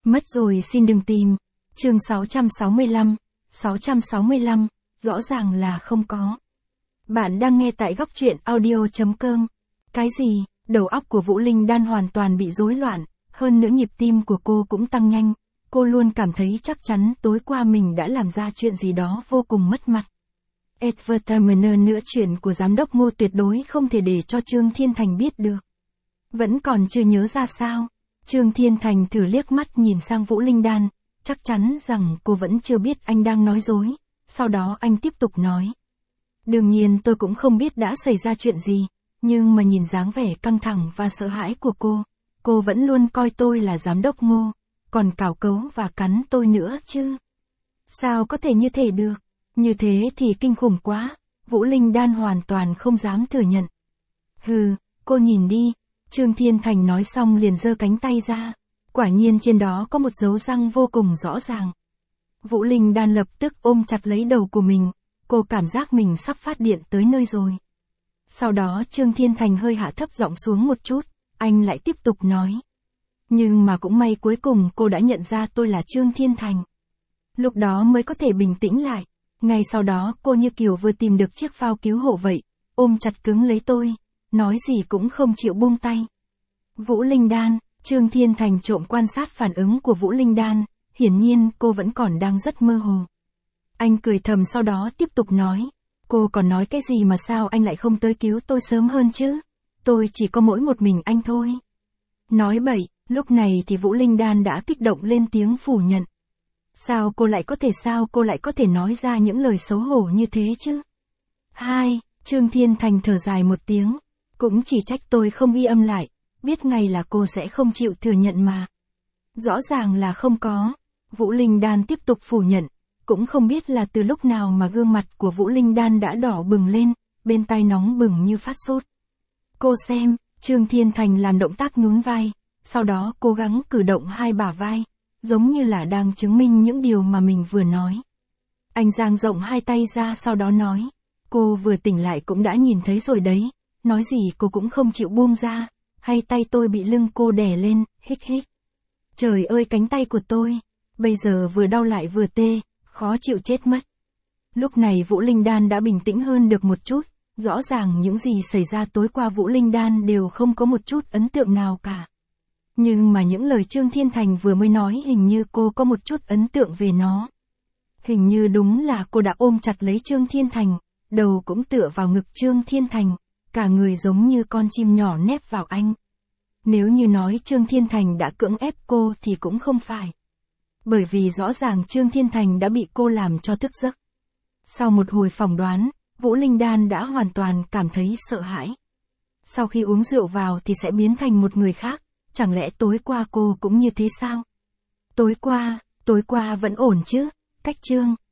Mất rồi xin đừng tìm. Chương 665, rõ ràng là không có. Bạn đang nghe tại góc truyện audio.com. Cái gì? Đầu óc của Vũ Linh Đan hoàn toàn bị rối loạn, hơn nữa nhịp tim của cô cũng tăng nhanh. Cô luôn cảm thấy chắc chắn tối qua mình đã làm ra chuyện gì đó vô cùng mất mặt. Advertiser nữa, chuyện của giám đốc Ngô tuyệt đối không thể để cho Trương Thiên Thành biết được. Vẫn còn chưa nhớ ra sao? Trương Thiên Thành thử liếc mắt nhìn sang Vũ Linh Đan, chắc chắn rằng cô vẫn chưa biết anh đang nói dối. Sau đó anh tiếp tục nói. Đương nhiên tôi cũng không biết đã xảy ra chuyện gì, nhưng mà nhìn dáng vẻ căng thẳng và sợ hãi của cô vẫn luôn coi tôi là giám đốc Ngô, còn cào cấu và cắn tôi nữa chứ. Sao có thể như thế được? Như thế thì kinh khủng quá. Vũ Linh Đan hoàn toàn không dám thừa nhận. Hừ, cô nhìn đi. Trương Thiên Thành nói xong liền giơ cánh tay ra. Quả nhiên trên đó có một dấu răng vô cùng rõ ràng. Vũ Linh Đan lập tức ôm chặt lấy đầu của mình. Cô cảm giác mình sắp phát điện tới nơi rồi. Sau đó Trương Thiên Thành hơi hạ thấp giọng xuống một chút. Anh lại tiếp tục nói. Nhưng mà cũng may cuối cùng cô đã nhận ra tôi là Trương Thiên Thành. Lúc đó mới có thể bình tĩnh lại. Ngay sau đó cô như kiểu vừa tìm được chiếc phao cứu hộ vậy, ôm chặt cứng lấy tôi, nói gì cũng không chịu buông tay. Vũ Linh Đan, Trương Thiên Thành trộm quan sát phản ứng của Vũ Linh Đan, hiển nhiên cô vẫn còn đang rất mơ hồ. Anh cười thầm sau đó tiếp tục nói, cô còn nói cái gì mà sao anh lại không tới cứu tôi sớm hơn chứ? Tôi chỉ có mỗi một mình anh thôi. Nói bậy, lúc này thì Vũ Linh Đan đã kích động lên tiếng phủ nhận. Sao cô lại có thể nói ra những lời xấu hổ như thế chứ? Trương Thiên Thành thở dài một tiếng, cũng chỉ trách tôi không ghi âm lại, biết ngay là cô sẽ không chịu thừa nhận mà. Rõ ràng là không có. Vũ Linh Đan tiếp tục phủ nhận, cũng không biết là từ lúc nào mà gương mặt của Vũ Linh Đan đã đỏ bừng lên, bên tai nóng bừng như phát sốt. Cô xem, Trương Thiên Thành làm động tác nhún vai, sau đó cố gắng cử động hai bả vai, giống như là đang chứng minh những điều mà mình vừa nói. Anh dang rộng hai tay ra sau đó nói, cô vừa tỉnh lại cũng đã nhìn thấy rồi đấy, nói gì cô cũng không chịu buông ra, hay tay tôi bị lưng cô đè lên, hích hích. Trời ơi cánh tay của tôi, bây giờ vừa đau lại vừa tê, khó chịu chết mất. Lúc này Vũ Linh Đan đã bình tĩnh hơn được một chút, rõ ràng những gì xảy ra tối qua Vũ Linh Đan đều không có một chút ấn tượng nào cả. Nhưng mà những lời Trương Thiên Thành vừa mới nói hình như cô có một chút ấn tượng về nó. Hình như đúng là cô đã ôm chặt lấy Trương Thiên Thành, đầu cũng tựa vào ngực Trương Thiên Thành, cả người giống như con chim nhỏ nép vào anh. Nếu như nói Trương Thiên Thành đã cưỡng ép cô thì cũng không phải. Bởi vì rõ ràng Trương Thiên Thành đã bị cô làm cho thức giấc. Sau một hồi phỏng đoán, Vũ Linh Đan đã hoàn toàn cảm thấy sợ hãi. Sau khi uống rượu vào thì sẽ biến thành một người khác. Chẳng lẽ tối qua cô cũng như thế sao? Tối qua vẫn ổn chứ? Cách Trương